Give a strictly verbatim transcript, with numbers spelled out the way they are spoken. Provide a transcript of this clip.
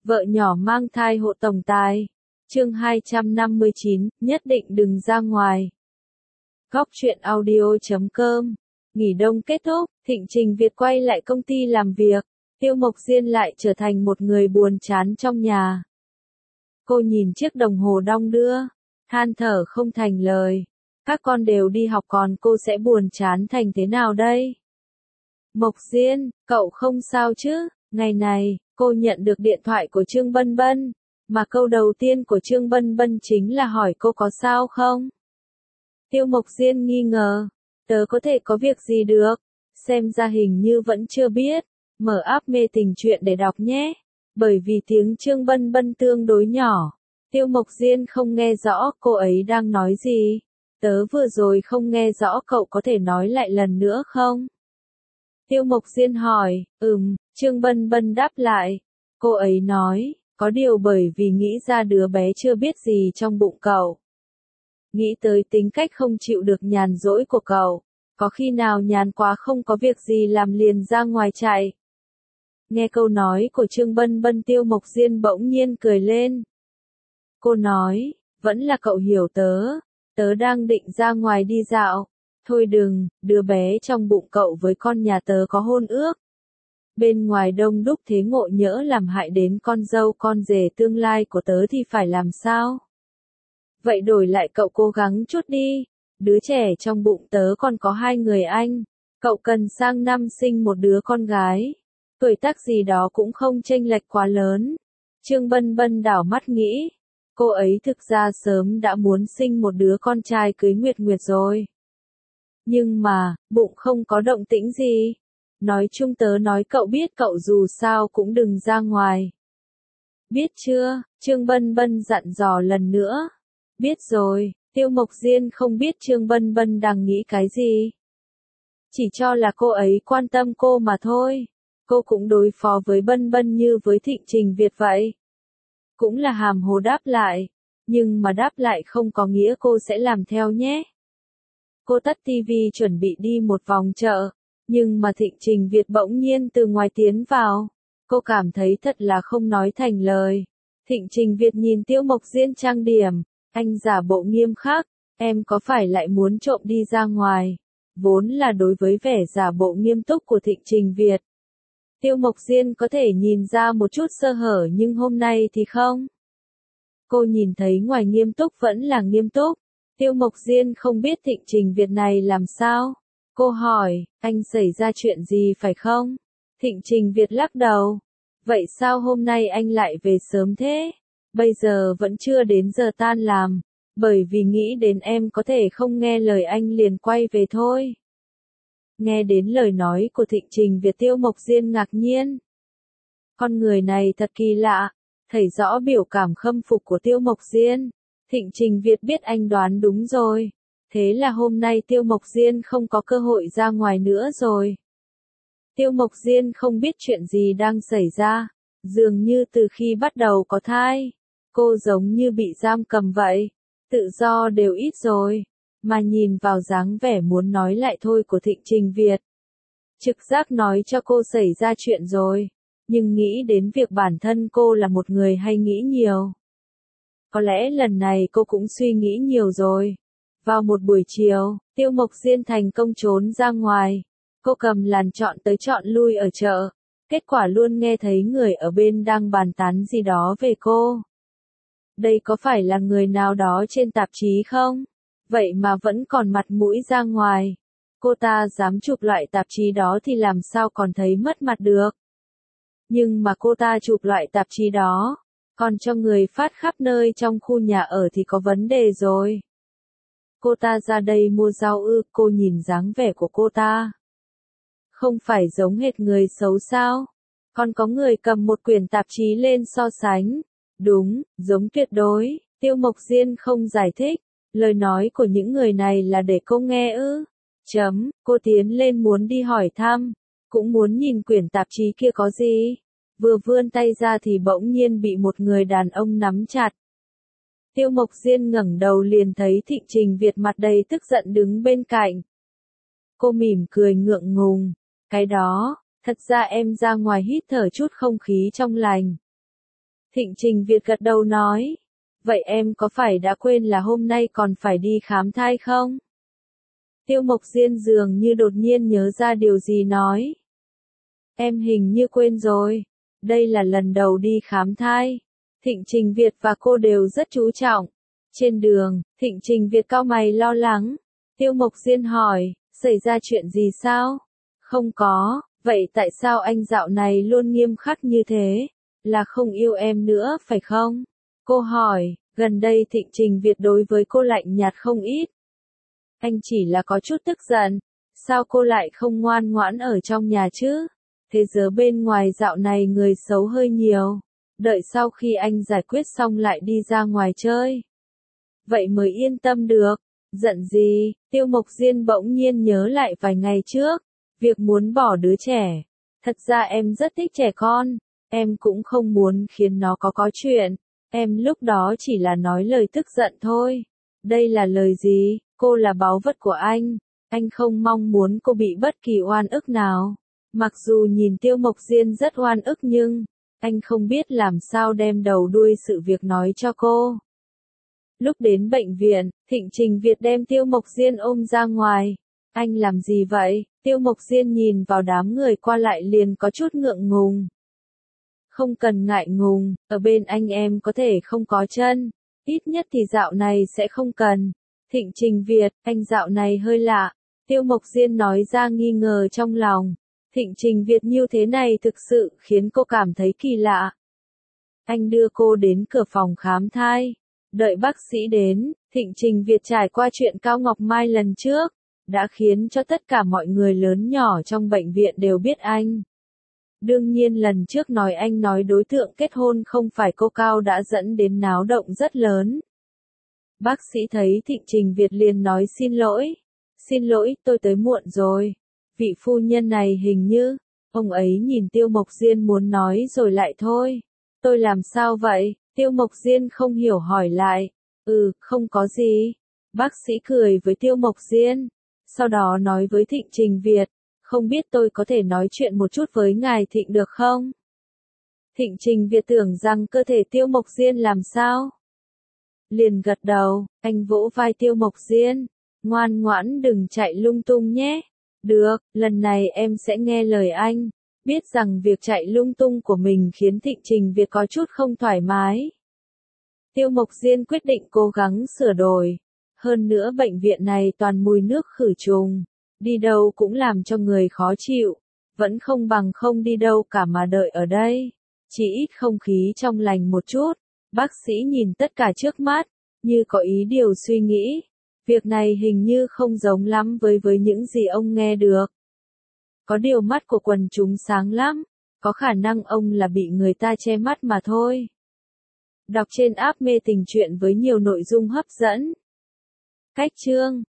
Vợ nhỏ mang thai hộ tổng tài. Chương hai trăm năm mươi chín, nhất định đừng ra ngoài. Góc truyện audio chấm com. Nghỉ đông kết thúc, Thịnh Trình Việt quay lại công ty làm việc. Tiêu Mộc Diên lại trở thành một người buồn chán trong nhà. Cô nhìn chiếc đồng hồ đong đưa, than thở không thành lời. Các con đều đi học còn cô sẽ buồn chán thành thế nào đây? Mộc Diên, cậu không sao chứ? Ngày này, cô nhận được điện thoại của Trương Bân Bân, mà câu đầu tiên của Trương Bân Bân chính là hỏi cô có sao không? Tiêu Mộc Diên nghi ngờ, tớ có thể có việc gì được? Xem ra hình như vẫn chưa biết, mở app mê tình truyện để đọc nhé. Bởi vì tiếng Trương Bân Bân tương đối nhỏ, Tiêu Mộc Diên không nghe rõ cô ấy đang nói gì. Tớ vừa rồi không nghe rõ, cậu có thể nói lại lần nữa không? Tiêu Mộc Diên hỏi. Ừm, Trương Bân Bân đáp lại. Cô ấy nói, có điều bởi vì nghĩ ra đứa bé chưa biết gì trong bụng cậu. Nghĩ tới tính cách không chịu được nhàn rỗi của cậu, có khi nào nhàn quá không có việc gì làm liền ra ngoài chạy. Nghe câu nói của Trương Bân Bân, Tiêu Mộc Diên bỗng nhiên cười lên. Cô nói, vẫn là cậu hiểu tớ, tớ đang định ra ngoài đi dạo. Thôi đừng, đứa bé trong bụng cậu với con nhà tớ có hôn ước. Bên ngoài đông đúc thế, ngộ nhỡ làm hại đến con dâu con rể tương lai của tớ thì phải làm sao? Vậy đổi lại cậu cố gắng chút đi, đứa trẻ trong bụng tớ còn có hai người anh, cậu cần sang năm sinh một đứa con gái. Tuổi tác gì đó cũng không chênh lệch quá lớn. Trương Bân Bân đảo mắt nghĩ, cô ấy thực ra sớm đã muốn sinh một đứa con trai cưới Nguyệt Nguyệt rồi. Nhưng mà, bụng không có động tĩnh gì. Nói chung tớ nói cậu biết, cậu dù sao cũng đừng ra ngoài. Biết chưa? Trương Bân Bân dặn dò lần nữa. Biết rồi. Tiêu Mộc Diên không biết Trương Bân Bân đang nghĩ cái gì. Chỉ cho là cô ấy quan tâm cô mà thôi. Cô cũng đối phó với Bân Bân như với Thịnh Trình Việt vậy. Cũng là hàm hồ đáp lại. Nhưng mà đáp lại không có nghĩa cô sẽ làm theo nhé. Cô tắt tivi chuẩn bị đi một vòng chợ, nhưng mà Thịnh Trình Việt bỗng nhiên từ ngoài tiến vào. Cô cảm thấy thật là không nói thành lời. Thịnh Trình Việt nhìn Tiêu Mộc Diên trang điểm, anh giả bộ nghiêm khắc, em có phải lại muốn trộm đi ra ngoài? Vốn là đối với vẻ giả bộ nghiêm túc của Thịnh Trình Việt, Tiêu Mộc Diên có thể nhìn ra một chút sơ hở, nhưng hôm nay thì không. Cô nhìn thấy ngoài nghiêm túc vẫn là nghiêm túc. Tiêu Mộc Diên không biết Thịnh Trình Việt này làm sao. Cô hỏi, anh xảy ra chuyện gì phải không? Thịnh Trình Việt lắc đầu. Vậy sao hôm nay anh lại về sớm thế? Bây giờ vẫn chưa đến giờ tan làm. Bởi vì nghĩ đến em có thể không nghe lời anh liền quay về thôi. Nghe đến lời nói của Thịnh Trình Việt, Tiêu Mộc Diên ngạc nhiên. Con người này thật kỳ lạ. Thấy rõ biểu cảm khâm phục của Tiêu Mộc Diên. Thịnh Trình Việt biết anh đoán đúng rồi. Thế là hôm nay Tiêu Mộc Diên không có cơ hội ra ngoài nữa rồi. Tiêu Mộc Diên không biết chuyện gì đang xảy ra. Dường như từ khi bắt đầu có thai, cô giống như bị giam cầm vậy. Tự do đều ít rồi. Mà nhìn vào dáng vẻ muốn nói lại thôi của Thịnh Trình Việt, trực giác nói cho cô xảy ra chuyện rồi. Nhưng nghĩ đến việc bản thân cô là một người hay nghĩ nhiều. Có lẽ lần này cô cũng suy nghĩ nhiều rồi. Vào một buổi chiều, Tiêu Mộc Diên thành công trốn ra ngoài. Cô cầm làn chọn tới chọn lui ở chợ. Kết quả luôn nghe thấy người ở bên đang bàn tán gì đó về cô. Đây có phải là người nào đó trên tạp chí không? Vậy mà vẫn còn mặt mũi ra ngoài. Cô ta dám chụp loại tạp chí đó thì làm sao còn thấy mất mặt được. Nhưng mà cô ta chụp loại tạp chí đó, còn cho người phát khắp nơi trong khu nhà ở thì có vấn đề rồi. Cô ta ra đây mua rau ư? Cô nhìn dáng vẻ của cô ta, không phải giống hệt người xấu sao? Còn có người cầm một quyển tạp chí lên so sánh. Đúng, giống tuyệt đối. Tiêu Mộc Diên không giải thích. Lời nói của những người này là để cô nghe ư? Chấm, cô tiến lên muốn đi hỏi thăm, cũng muốn nhìn quyển tạp chí kia có gì. Vừa vươn tay ra thì bỗng nhiên bị một người đàn ông nắm chặt. Tiêu Mộc Diên ngẩng đầu liền thấy Thịnh Trình Việt mặt đầy tức giận đứng bên cạnh. Cô mỉm cười ngượng ngùng. Cái đó, thật ra em ra ngoài hít thở chút không khí trong lành. Thịnh Trình Việt gật đầu nói. Vậy em có phải đã quên là hôm nay còn phải đi khám thai không? Tiêu Mộc Diên dường như đột nhiên nhớ ra điều gì nói. Em hình như quên rồi. Đây là lần đầu đi khám thai. Thịnh Trình Việt và cô đều rất chú trọng. Trên đường, Thịnh Trình Việt cau mày lo lắng. Tiêu Mộc Diên hỏi, xảy ra chuyện gì sao? Không có, vậy tại sao anh dạo này luôn nghiêm khắc như thế? Là không yêu em nữa phải không? Cô hỏi, gần đây Thịnh Trình Việt đối với cô lạnh nhạt không ít. Anh chỉ là có chút tức giận. Sao cô lại không ngoan ngoãn ở trong nhà chứ? Thế giới bên ngoài dạo này người xấu hơi nhiều. Đợi sau khi anh giải quyết xong lại đi ra ngoài chơi. Vậy mới yên tâm được. Giận gì? Tiêu Mộc Diên bỗng nhiên nhớ lại vài ngày trước. Việc muốn bỏ đứa trẻ. Thật ra em rất thích trẻ con. Em cũng không muốn khiến nó có có chuyện. Em lúc đó chỉ là nói lời tức giận thôi. Đây là lời gì? Cô là báu vật của anh. Anh không mong muốn cô bị bất kỳ oan ức nào. Mặc dù nhìn Tiêu Mộc Diên rất oan ức nhưng, anh không biết làm sao đem đầu đuôi sự việc nói cho cô. Lúc đến bệnh viện, Thịnh Trình Việt đem Tiêu Mộc Diên ôm ra ngoài. Anh làm gì vậy? Tiêu Mộc Diên nhìn vào đám người qua lại liền có chút ngượng ngùng. Không cần ngại ngùng, ở bên anh em có thể không có chân. Ít nhất thì dạo này sẽ không cần. Thịnh Trình Việt, anh dạo này hơi lạ. Tiêu Mộc Diên nói ra nghi ngờ trong lòng. Thịnh Trình Việt như thế này thực sự khiến cô cảm thấy kỳ lạ. Anh đưa cô đến cửa phòng khám thai. Đợi bác sĩ đến, Thịnh Trình Việt trải qua chuyện Cao Ngọc Mai lần trước, đã khiến cho tất cả mọi người lớn nhỏ trong bệnh viện đều biết anh. Đương nhiên lần trước nói anh nói đối tượng kết hôn không phải cô Cao đã dẫn đến náo động rất lớn. Bác sĩ thấy Thịnh Trình Việt liền nói xin lỗi. Xin lỗi, tôi tới muộn rồi. Vị phu nhân này hình như, ông ấy nhìn Tiêu Mộc Diên muốn nói rồi lại thôi. Tôi làm sao vậy? Tiêu Mộc Diên không hiểu hỏi lại. Ừ, không có gì. Bác sĩ cười với Tiêu Mộc Diên. Sau đó nói với Thịnh Trình Việt. Không biết tôi có thể nói chuyện một chút với ngài Thịnh được không? Thịnh Trình Việt tưởng rằng cơ thể Tiêu Mộc Diên làm sao? Liền gật đầu, anh vỗ vai Tiêu Mộc Diên. Ngoan ngoãn đừng chạy lung tung nhé. Được, lần này em sẽ nghe lời anh. Biết rằng việc chạy lung tung của mình khiến Thịnh Trình Việt có chút không thoải mái. Tiêu Mộc Diên quyết định cố gắng sửa đổi. Hơn nữa bệnh viện này toàn mùi nước khử trùng. Đi đâu cũng làm cho người khó chịu. Vẫn không bằng không đi đâu cả mà đợi ở đây. Chỉ ít không khí trong lành một chút. Bác sĩ nhìn tất cả trước mắt, như có ý điều suy nghĩ. Việc này hình như không giống lắm với với những gì ông nghe được. Có điều mắt của quần chúng sáng lắm, có khả năng ông là bị người ta che mắt mà thôi. Đọc trên app Mê Tình Truyện với nhiều nội dung hấp dẫn. Cách chương